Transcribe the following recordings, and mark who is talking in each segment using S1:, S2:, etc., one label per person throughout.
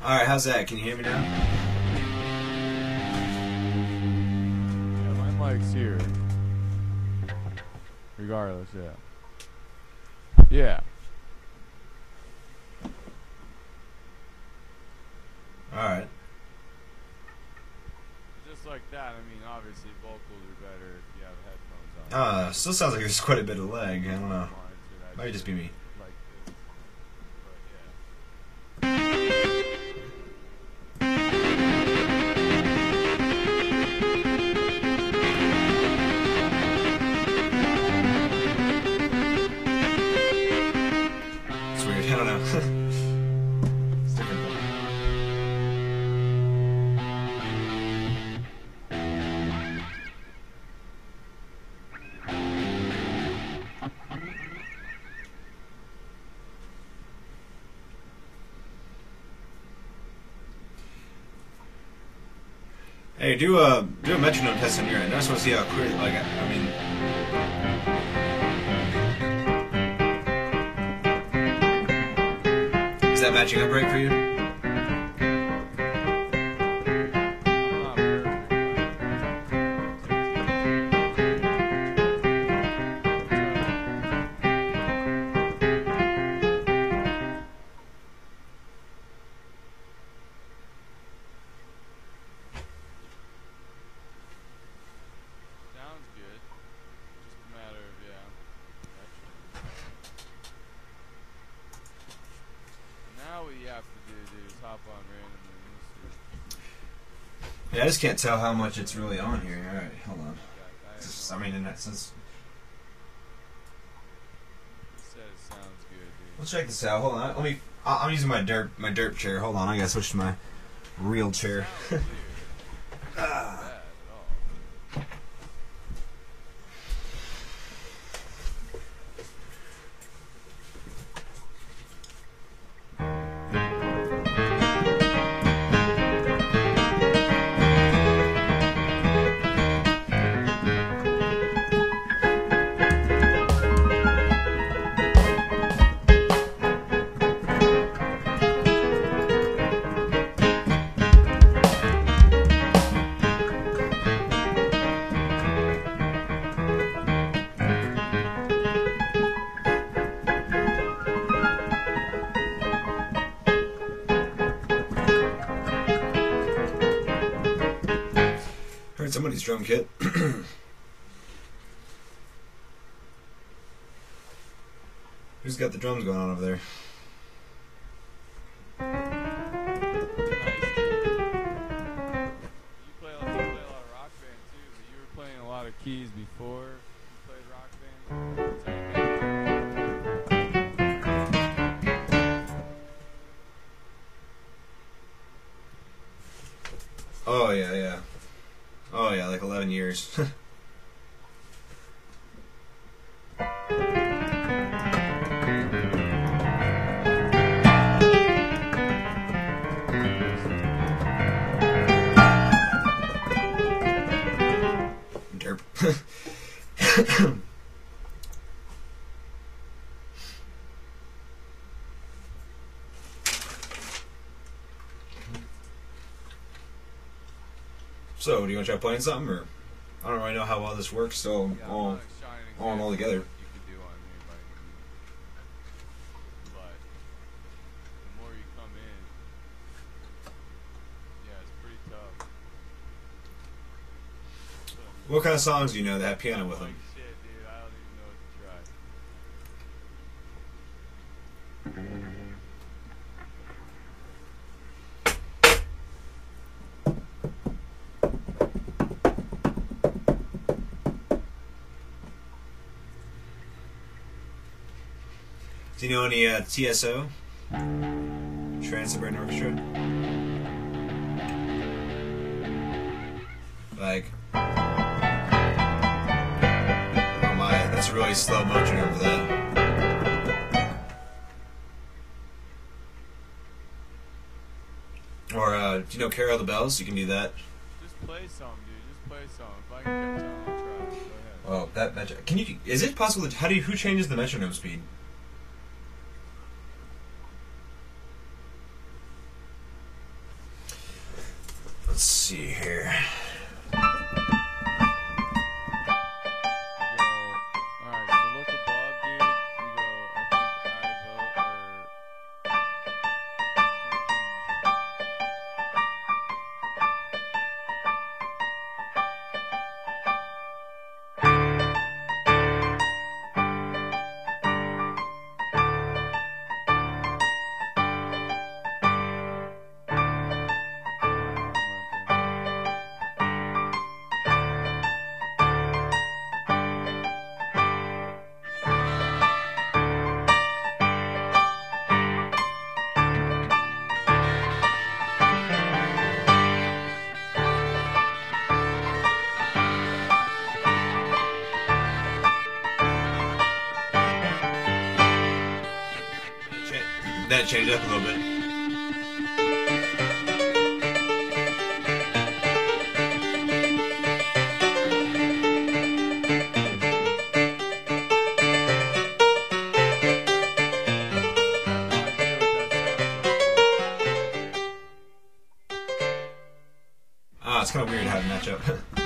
S1: Alright, how's that? Can you hear me now?
S2: Yeah, my mic's here. Regardless, yeah. Yeah.
S1: Alright.
S2: Just like that, I mean, obviously vocals are better if you have headphones on.
S1: Still sounds like there's quite a bit of lag. I don't know.
S2: Monitor that
S1: Might just be me.
S2: like this. But
S1: It's weird. I don't know. It's different though. Hey, do a metronome test on your end. I just want to see how clear. Like, I mean, is that matching up right for you?
S2: I'm not Sounds good. Just a matter of, Now what you have to do is hop on randomly.
S1: Yeah, I just can't tell how much it's really on here. All right, hold on.
S2: I
S1: I mean, in that sense,
S2: said it sounds good, dude.
S1: let's check this out. Hold on. Let me. I'm using my derp chair. Hold on. I gotta switch to my real chair.
S2: Sounds clear. Not bad at all.
S1: Heard somebody's drum kit. Who's got the drums going on over there?
S2: Nice, dude. You play a lot of rock band too, but you were playing a lot of keys before you played rock band.
S1: Oh yeah, yeah. Oh yeah, like 11 years. Derp. So, do you want to try playing something, or I don't really know how well this works, so
S2: Yeah, I'm
S1: all
S2: not shining
S1: all in all
S2: example
S1: together.
S2: of what you could do on me by any means. But the more you come in, yeah, it's pretty tough.
S1: What kind of songs do you know that have piano with
S2: Like
S1: them?
S2: shit, dude, I don't even know what to try.
S1: Do you know any TSO? Trans-Siberian Orchestra? Like, oh my, that's a really slow motion over that. Or, do you know Carol the Bells? You can do that.
S2: Just play some, dude. Just play some. If I can catch on, I'll try. Go ahead.
S1: Oh, that metro. Can you? Is it possible? Who changes the metronome speed? Let's see here.
S2: Alright, so look above, dude. You go, I think I vote or
S1: That changed up a little bit. It's kind of weird how to match up.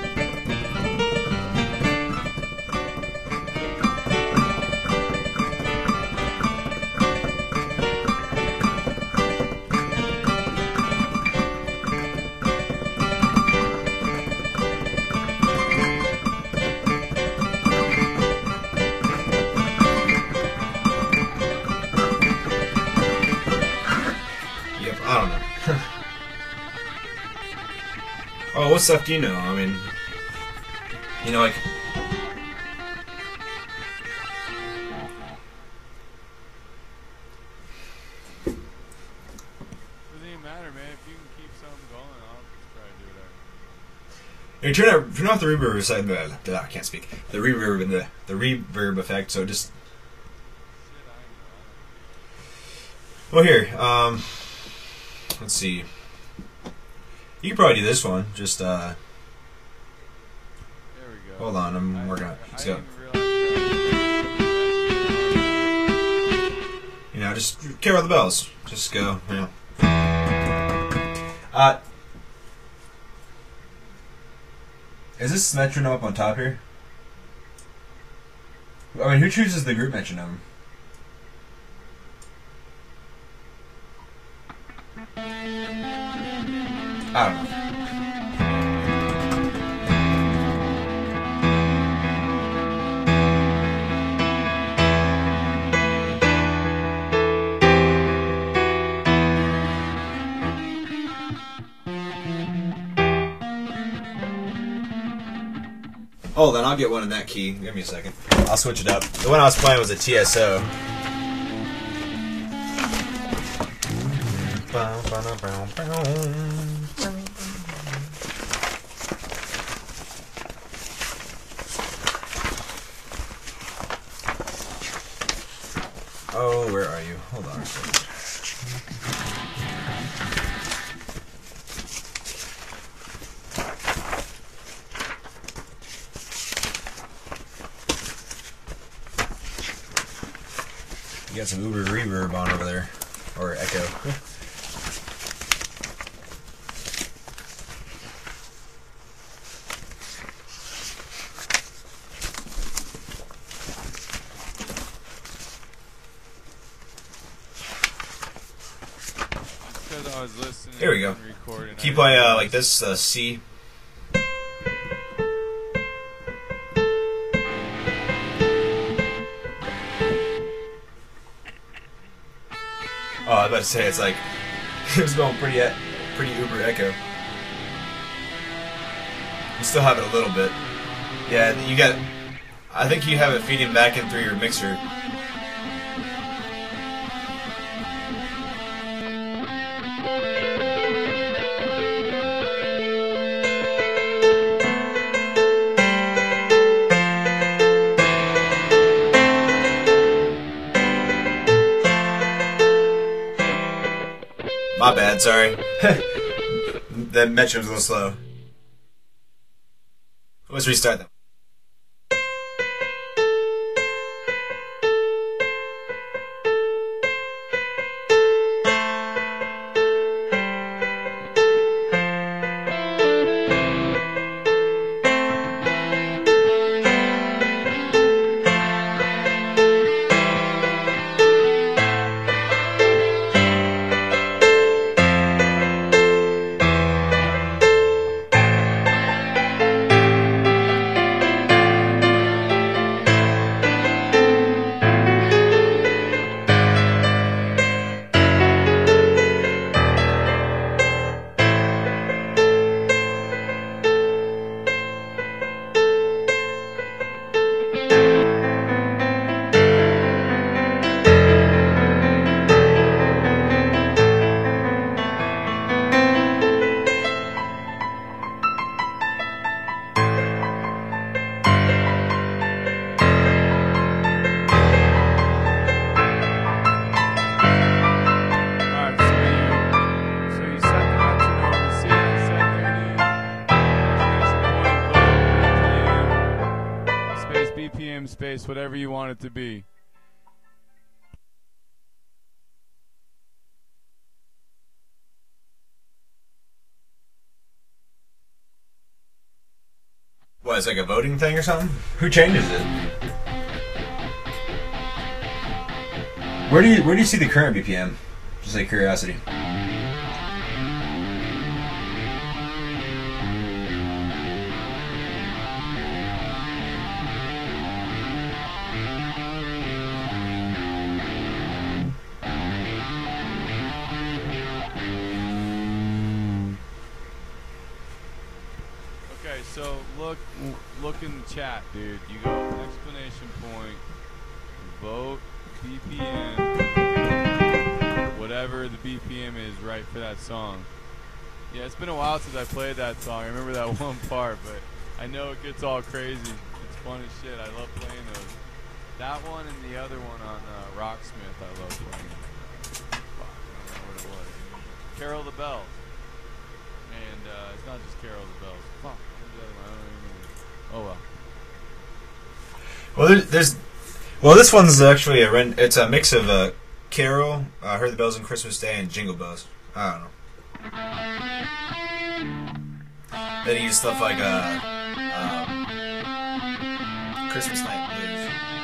S1: I don't know. Oh, what stuff do you know? I mean, you know, like...
S2: Doesn't even matter, man. If you can keep something going, I'll just try to do whatever.
S1: You turn off the reverb side. I can't speak. The reverb effect. So just.
S2: Shit,
S1: Well, here. Let's see. You can probably do this one. Just
S2: there we go.
S1: hold on. I'm working on it. Let's go. You know, just care about the bells. Just go. You know. Is this metronome up on top here? I mean, who chooses the group metronome? I don't know. Hold on, I'll get one in that key. Give me a second. I'll switch it up. The one I was playing was a TSO. Oh, where are you? Hold on a second. You got some Uber reverb on over there, or echo.
S2: Because I was listening.
S1: Here we go.
S2: And recording.
S1: Can you play like this C? Oh, I was about to say it's like it was going pretty Uber echo. You still have it a little bit. Yeah, you got. I think you have it feeding back in through your mixer. My bad, sorry. The metronome's a little slow. Let's restart them.
S2: bass, whatever you want it to be.
S1: What, it's like a voting thing or something? Who changes it? Where do you see the current BPM? Just like curiosity.
S2: Okay, so look in the chat, dude. You go exclamation point, vote BPM, whatever the BPM is right for that song. Yeah, it's been a while since I played that song. I remember that one part, but I know it gets all crazy. It's fun as shit. I love playing those. That one and the other one on Rocksmith I love playing. Fuck, I don't know what it was. Carol the Bells. And it's not just Carol the Bells. Fuck. What's the other one? I don't even know. Oh well.
S1: Well, this one's actually it's a mix of Carol, Heard the Bells on Christmas Day, and Jingle Bells. I don't know. Then you use stuff like Christmas Night Blues.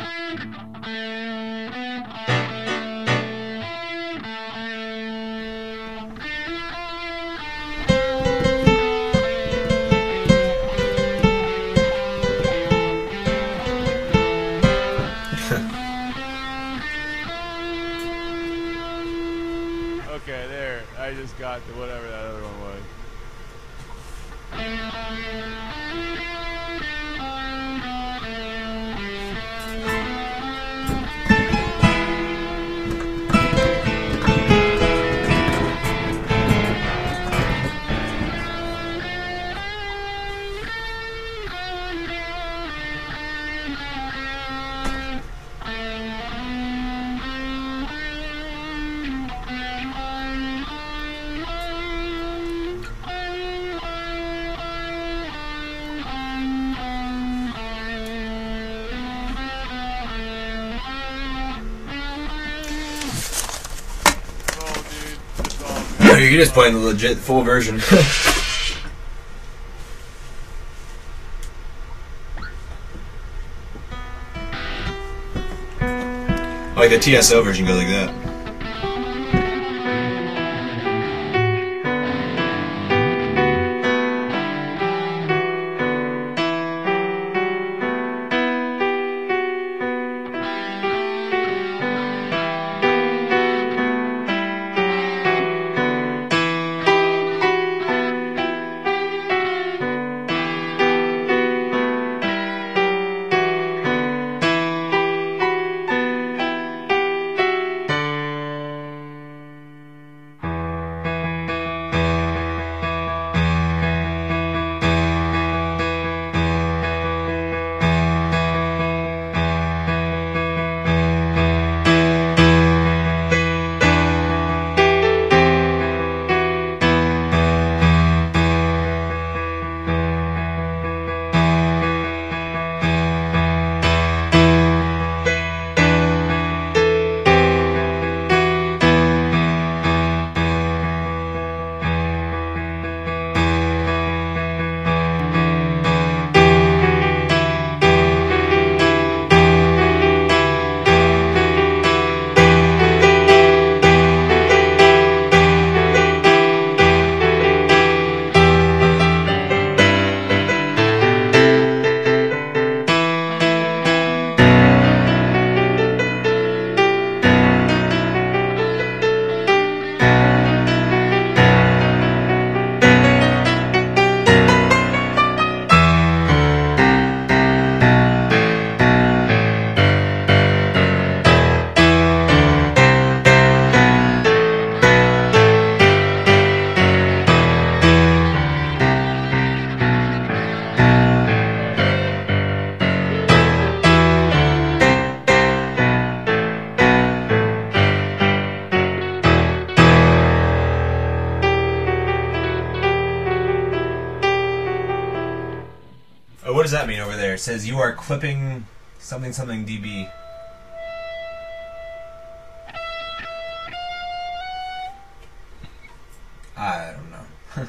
S2: Okay, there. I just got to whatever that other one was.
S1: You're just playing the legit full version. Like the TSO version goes like that. What does that mean over there? It says you are clipping Something something DB. I don't know.
S2: I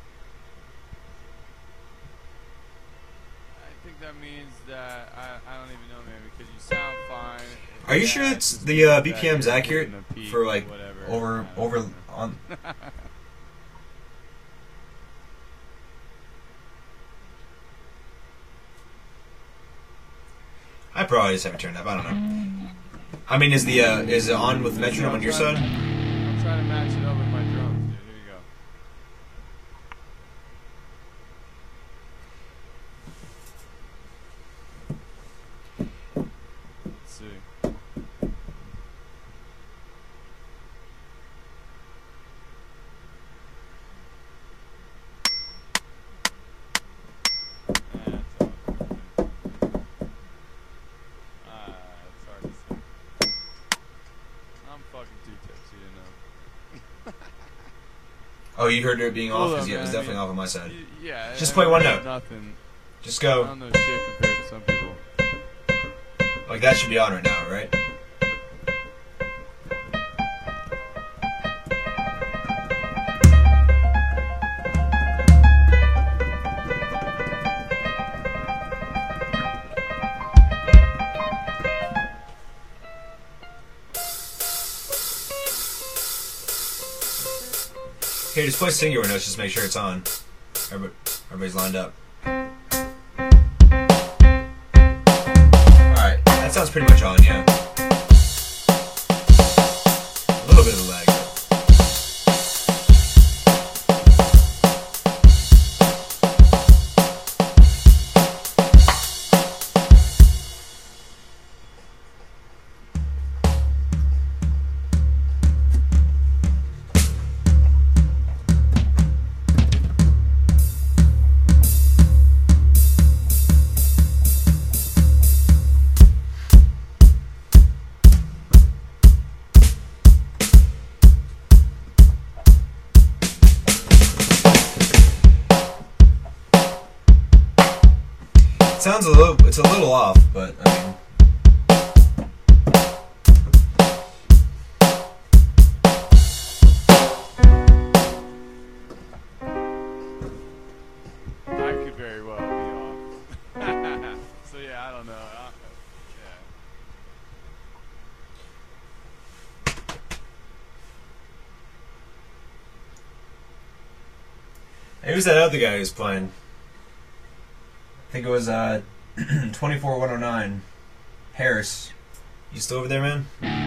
S2: think that means that I don't even know, man, because you sound fine.
S1: Are you sure it's the BPM's accurate for like over on? I probably just haven't turned up. I don't know. I mean, is it on with metronome on your side?
S2: I'm trying to match it up with my drums, dude. Here you go. Let's see.
S1: Oh, you heard it being off? Because
S2: Yeah,
S1: it was definitely off on my side.
S2: Yeah.
S1: Just play one note.
S2: Nothing.
S1: Just
S2: I
S1: go.
S2: don't know shit compared to some people.
S1: Like that should be on right now, right? Here, just play singular notes, just make sure it's on. Everybody's lined up. Alright, that sounds pretty much on, yeah. A little bit of lag. It's a little off, but I mean.
S2: I could very well be off. So yeah, I don't know.
S1: Hey, who's that other guy who's playing? I think it was 24109 Harris. You still over there, man?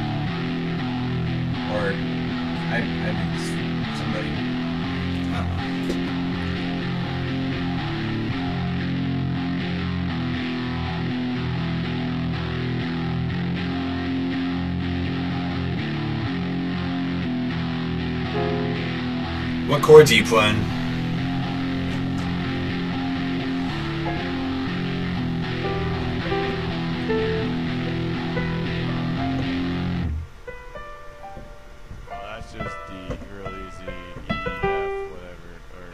S1: Or I think somebody. I don't know. What chords are you playing?
S2: Just D, real easy, E, F, whatever.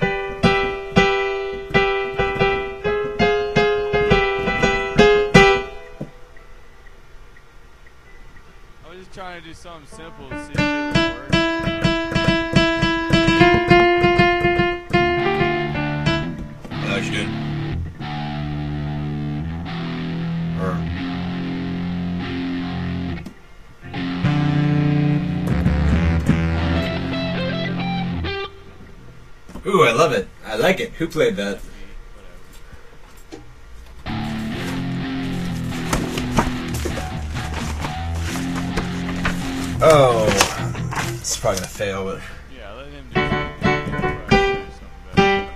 S2: I was just trying to do something simple to see if it would work.
S1: What you doing? Ooh, I love it. I like it. Who played that? Oh, it's probably gonna fail, but.
S2: Yeah, let him do something better.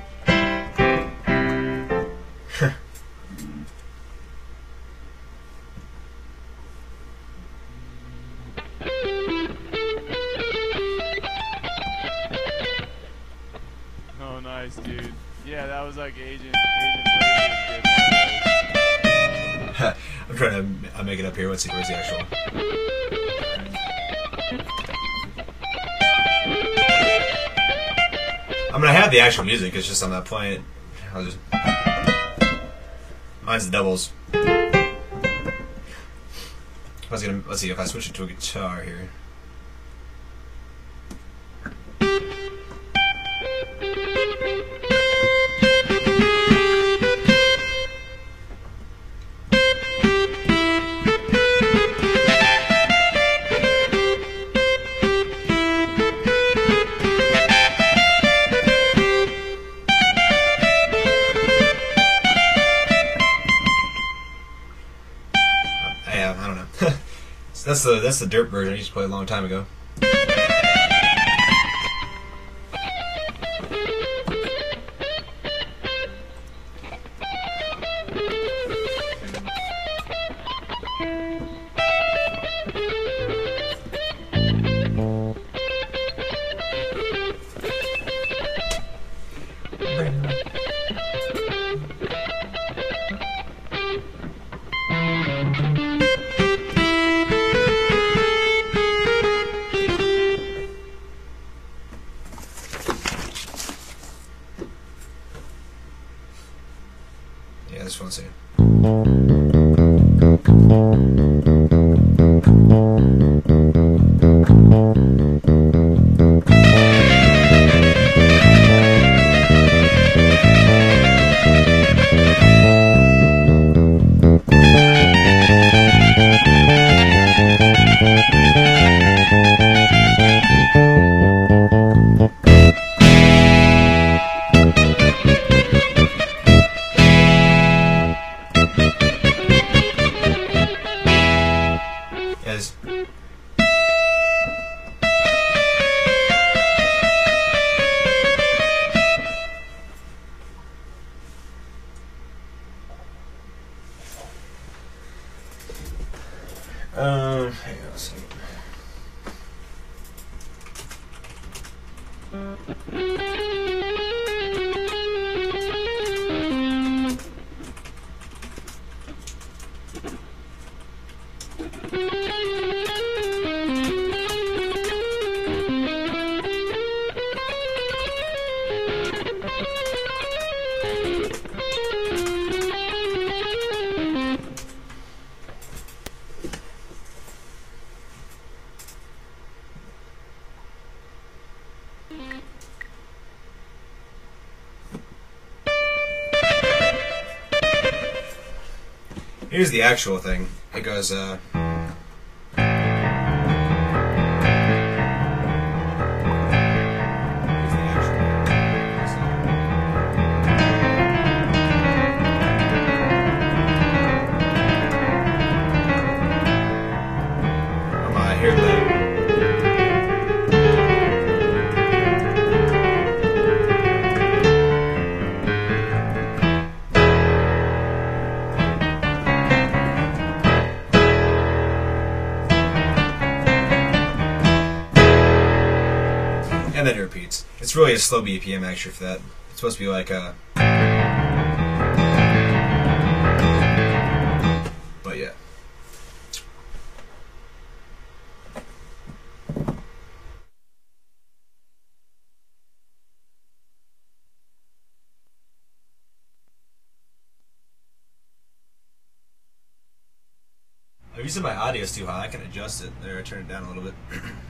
S2: Oh, nice, dude. Yeah, that was like Agent Blazer did.
S1: I'm trying to make it up here. Let's see, where's the actual. I mean, I have the actual music. It's just I'm not playing it. I'll just. Mine's the doubles. Let's see if I switch it to a guitar here. Yeah, I don't know. So that's the dirt version I used to play a long time ago. Yeah, this one's here. Yes. Hang on a second. Here's the actual thing. It goes, here's the hear the... And then it repeats. It's really a slow BPM actually for that. It's supposed to be like a... But yeah. I'm using my audio's too high. I can adjust it. There, I turn it down a little bit.